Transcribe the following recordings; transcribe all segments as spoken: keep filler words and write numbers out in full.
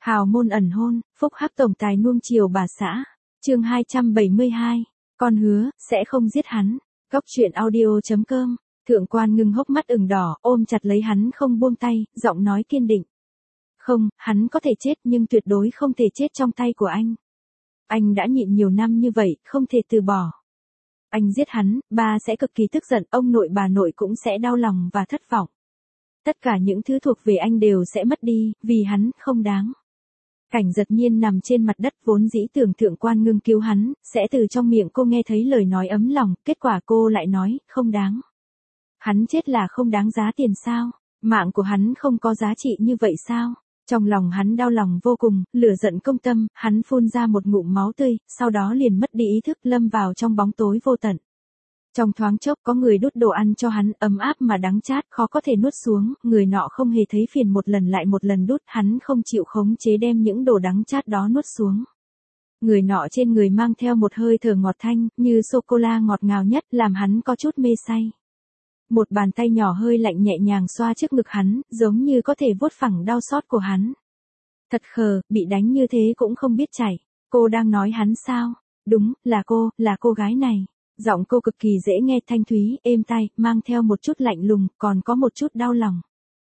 Hào môn ẩn hôn, phúc hắc tổng tài nuông chiều bà xã. Chương hai trăm bảy mươi hai, con hứa sẽ không giết hắn. Góc truyện audio.com. Thượng quan Ngưng hốc mắt ửng đỏ, ôm chặt lấy hắn không buông tay, giọng nói kiên định. Không, hắn có thể chết nhưng tuyệt đối không thể chết trong tay của anh. Anh đã nhịn nhiều năm như vậy, không thể từ bỏ. Anh giết hắn, ba sẽ cực kỳ tức giận, ông nội bà nội cũng sẽ đau lòng và thất vọng. Tất cả những thứ thuộc về anh đều sẽ mất đi, vì hắn không đáng. Cảnh Giật Nhiên nằm trên mặt đất vốn dĩ tưởng Thượng quan Ngưng cứu hắn, sẽ từ trong miệng cô nghe thấy lời nói ấm lòng, kết quả cô lại nói, không đáng. Hắn chết là không đáng giá tiền sao? Mạng của hắn không có giá trị như vậy sao? Trong lòng hắn đau lòng vô cùng, lửa giận công tâm, hắn phun ra một ngụm máu tươi, sau đó liền mất đi ý thức lâm vào trong bóng tối vô tận. Trong thoáng chốc có người đút đồ ăn cho hắn, ấm áp mà đắng chát, khó có thể nuốt xuống, người nọ không hề thấy phiền một lần lại một lần đút, hắn không chịu khống chế đem những đồ đắng chát đó nuốt xuống. Người nọ trên người mang theo một hơi thở ngọt thanh, như sô-cô-la ngọt ngào nhất, làm hắn có chút mê say. Một bàn tay nhỏ hơi lạnh nhẹ nhàng xoa trước ngực hắn, giống như có thể vuốt phẳng đau xót của hắn. Thật khờ, bị đánh như thế cũng không biết chảy. Cô đang nói hắn sao? Đúng, là cô, là cô gái này. Giọng cô cực kỳ dễ nghe, thanh thúy, êm tai, mang theo một chút lạnh lùng, còn có một chút đau lòng.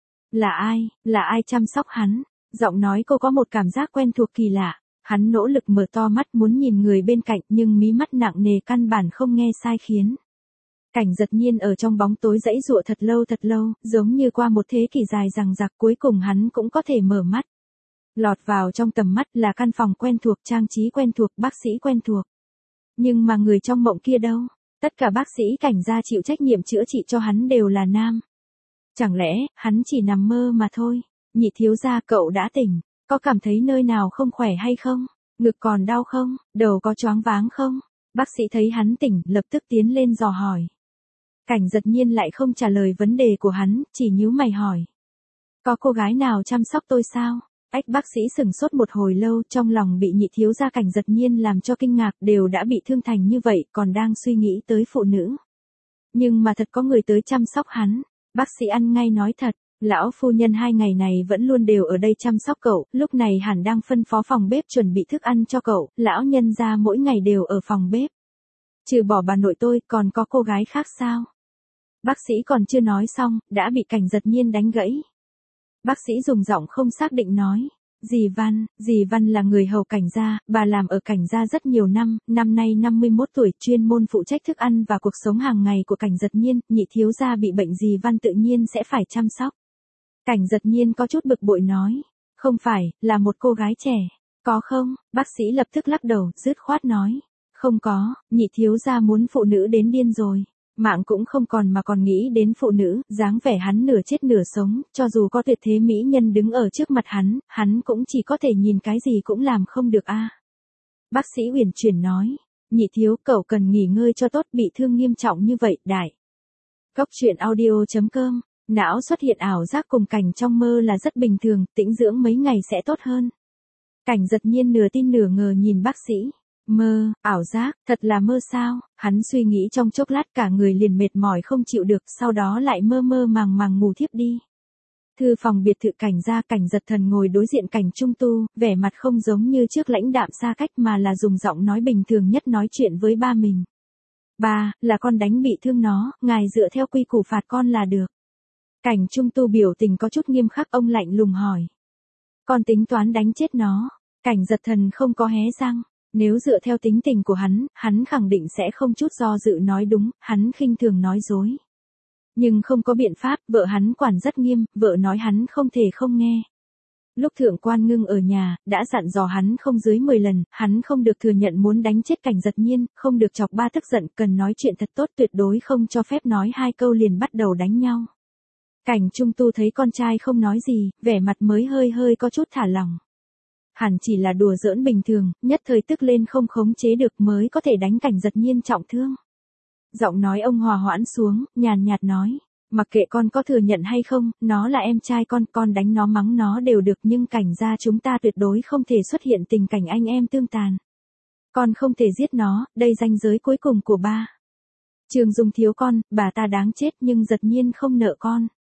Là ai, là ai chăm sóc hắn? Giọng nói cô có một cảm giác quen thuộc kỳ lạ. Hắn nỗ lực mở to mắt muốn nhìn người bên cạnh nhưng mí mắt nặng nề căn bản không nghe sai khiến. Cảnh Giật Nhiên ở trong bóng tối giãy giụa thật lâu thật lâu, giống như qua một thế kỷ dài dằng dặc, cuối cùng hắn cũng có thể mở mắt. Lọt vào trong tầm mắt là căn phòng quen thuộc, trang trí quen thuộc, bác sĩ quen thuộc. Nhưng mà người trong mộng kia đâu? Tất cả bác sĩ Cảnh gia chịu trách nhiệm chữa trị cho hắn đều là nam. Chẳng lẽ, hắn chỉ nằm mơ mà thôi? Nhị thiếu gia, cậu đã tỉnh, có cảm thấy nơi nào không khỏe hay không? Ngực còn đau không? Đầu có choáng váng không? Bác sĩ thấy hắn tỉnh, lập tức tiến lên dò hỏi. Cảnh Giật Nhiên lại không trả lời vấn đề của hắn, chỉ nhíu mày hỏi. Có cô gái nào chăm sóc tôi sao? Ách, bác sĩ sửng sốt một hồi lâu, trong lòng bị nhị thiếu gia Cảnh Giật Nhiên làm cho kinh ngạc, đều đã bị thương thành như vậy, còn đang suy nghĩ tới phụ nữ. Nhưng mà thật có người tới chăm sóc hắn. Bác sĩ ăn ngay nói thật, lão phu nhân hai ngày này vẫn luôn đều ở đây chăm sóc cậu, lúc này hẳn đang phân phó phòng bếp chuẩn bị thức ăn cho cậu, lão nhân gia mỗi ngày đều ở phòng bếp. Trừ bỏ bà nội tôi, còn có cô gái khác sao? Bác sĩ còn chưa nói xong, đã bị Cảnh Giật Nhiên đánh gãy. Bác sĩ dùng giọng không xác định nói. Dì Văn, dì Văn là người hầu Cảnh gia, bà làm ở Cảnh gia rất nhiều năm, năm nay năm mươi mốt tuổi, chuyên môn phụ trách thức ăn và cuộc sống hàng ngày của Cảnh Giật Nhiên, nhị thiếu gia bị bệnh dì Văn tự nhiên sẽ phải chăm sóc. Cảnh Giật Nhiên có chút bực bội nói. Không phải, là một cô gái trẻ. Có không? Bác sĩ lập tức lắc đầu, dứt khoát nói. Không có, nhị thiếu gia muốn phụ nữ đến điên rồi. Mạng cũng không còn mà còn nghĩ đến phụ nữ, dáng vẻ hắn nửa chết nửa sống, cho dù có tuyệt thế mỹ nhân đứng ở trước mặt hắn, hắn cũng chỉ có thể nhìn cái gì cũng làm không được a. Bác sĩ uyển chuyển nói, nhị thiếu, cậu cần nghỉ ngơi cho tốt, bị thương nghiêm trọng như vậy, đại. Góc truyện audio.com, não xuất hiện ảo giác cùng cảnh trong mơ là rất bình thường, tĩnh dưỡng mấy ngày sẽ tốt hơn. Cảnh Giật Nhiên nửa tin nửa ngờ nhìn bác sĩ. Mơ, ảo giác, thật là mơ sao? Hắn suy nghĩ trong chốc lát cả người liền mệt mỏi không chịu được, sau đó lại mơ mơ màng màng ngủ thiếp đi. Thư phòng biệt thự Cảnh gia, Cảnh Giật Thần ngồi đối diện Cảnh Trung Tu, vẻ mặt không giống như trước lãnh đạm xa cách mà là dùng giọng nói bình thường nhất nói chuyện với ba mình. Ba, là con đánh bị thương nó, ngài dựa theo quy củ phạt con là được. Cảnh Trung Tu biểu tình có chút nghiêm khắc, ông lạnh lùng hỏi. Con tính toán đánh chết nó. Cảnh Giật Thần không có hé răng. Nếu dựa theo tính tình của hắn, hắn khẳng định sẽ không chút do dự nói đúng, hắn khinh thường nói dối. Nhưng không có biện pháp, vợ hắn quản rất nghiêm, vợ nói hắn không thể không nghe. Lúc Thượng quan Ngưng ở nhà, đã dặn dò hắn không dưới mười lần, hắn không được thừa nhận muốn đánh chết Cảnh Giật Nhiên, không được chọc ba tức giận, cần nói chuyện thật tốt, tuyệt đối không cho phép nói hai câu liền bắt đầu đánh nhau. Cảnh Trung Tu thấy con trai không nói gì, vẻ mặt mới hơi hơi có chút thả lỏng. Hẳn chỉ là đùa giỡn bình thường, nhất thời tức lên không khống chế được mới có thể đánh Cảnh Giật Nhiên trọng thương. Giọng nói ông hòa hoãn xuống, nhàn nhạt nói, mặc kệ con có thừa nhận hay không, nó là em trai con, con đánh nó mắng nó đều được, nhưng Cảnh gia chúng ta tuyệt đối không thể xuất hiện tình cảnh anh em tương tàn. Con không thể giết nó, đây ranh giới cuối cùng của ba. Trường Dung thiếu con, bà ta đáng chết nhưng Giật Nhiên không nợ con.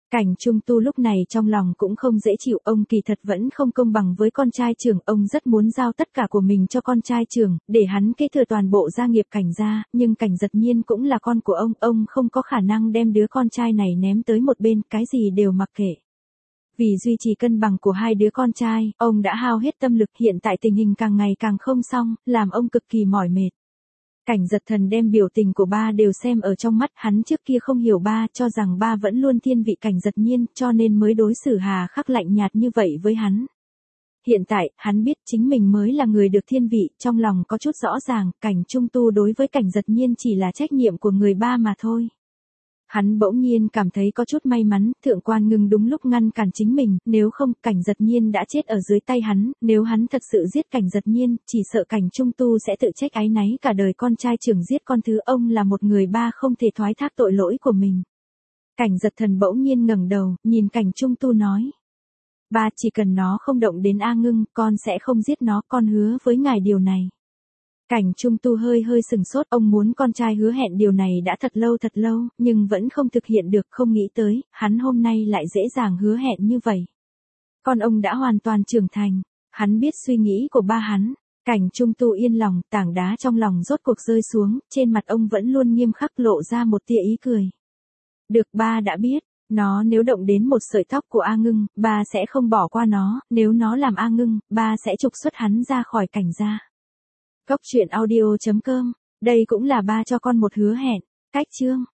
Cảnh Trung Tu lúc này trong lòng cũng không dễ chịu, ông kỳ thật vẫn không công bằng với con trai trưởng, ông rất muốn giao tất cả của mình cho con trai trưởng, để hắn kế thừa toàn bộ gia nghiệp Cảnh gia, nhưng Cảnh Giật Nhiên cũng là con của ông, ông không có khả năng đem đứa con trai này ném tới một bên, cái gì đều mặc kệ. Vì duy trì cân bằng của hai đứa con trai, ông đã hao hết tâm lực, hiện tại tình hình càng ngày càng không xong, làm ông cực kỳ mỏi mệt. Cảnh Giật Thần đem biểu tình của ba đều xem ở trong mắt, hắn trước kia không hiểu ba, cho rằng ba vẫn luôn thiên vị Cảnh Giật Nhiên, cho nên mới đối xử hà khắc lạnh nhạt như vậy với hắn. Hiện tại, hắn biết chính mình mới là người được thiên vị, trong lòng có chút rõ ràng, Cảnh Trung Tu đối với Cảnh Giật Nhiên chỉ là trách nhiệm của người ba mà thôi. Hắn bỗng nhiên cảm thấy có chút may mắn, Thượng Quan Ngưng đúng lúc ngăn cản chính mình, nếu không, Cảnh Giật Nhiên đã chết ở dưới tay hắn, nếu hắn thật sự giết Cảnh Giật Nhiên, chỉ sợ Cảnh Trung Tu sẽ tự trách áy náy cả đời, con trai trưởng giết con thứ, ông là một người ba không thể thoái thác tội lỗi của mình. Cảnh Giật Thần bỗng nhiên ngẩng đầu, nhìn Cảnh Trung Tu nói. Ba, chỉ cần nó không động đến A Ngưng, con sẽ không giết nó, con hứa với ngài điều này. Cảnh Trung Tu hơi hơi sừng sốt, ông muốn con trai hứa hẹn điều này đã thật lâu thật lâu, nhưng vẫn không thực hiện được, không nghĩ tới, hắn hôm nay lại dễ dàng hứa hẹn như vậy. Con ông đã hoàn toàn trưởng thành, hắn biết suy nghĩ của ba hắn. Cảnh Trung Tu yên lòng, tảng đá trong lòng rốt cuộc rơi xuống, trên mặt ông vẫn luôn nghiêm khắc lộ ra một tia ý cười. Được, ba đã biết, nó nếu động đến một sợi tóc của A Ngưng, ba sẽ không bỏ qua nó, nếu nó làm A Ngưng, ba sẽ trục xuất hắn ra khỏi Cảnh gia. Cốc truyện audio chấm com, đây cũng là ba cho con một hứa hẹn. Cách chương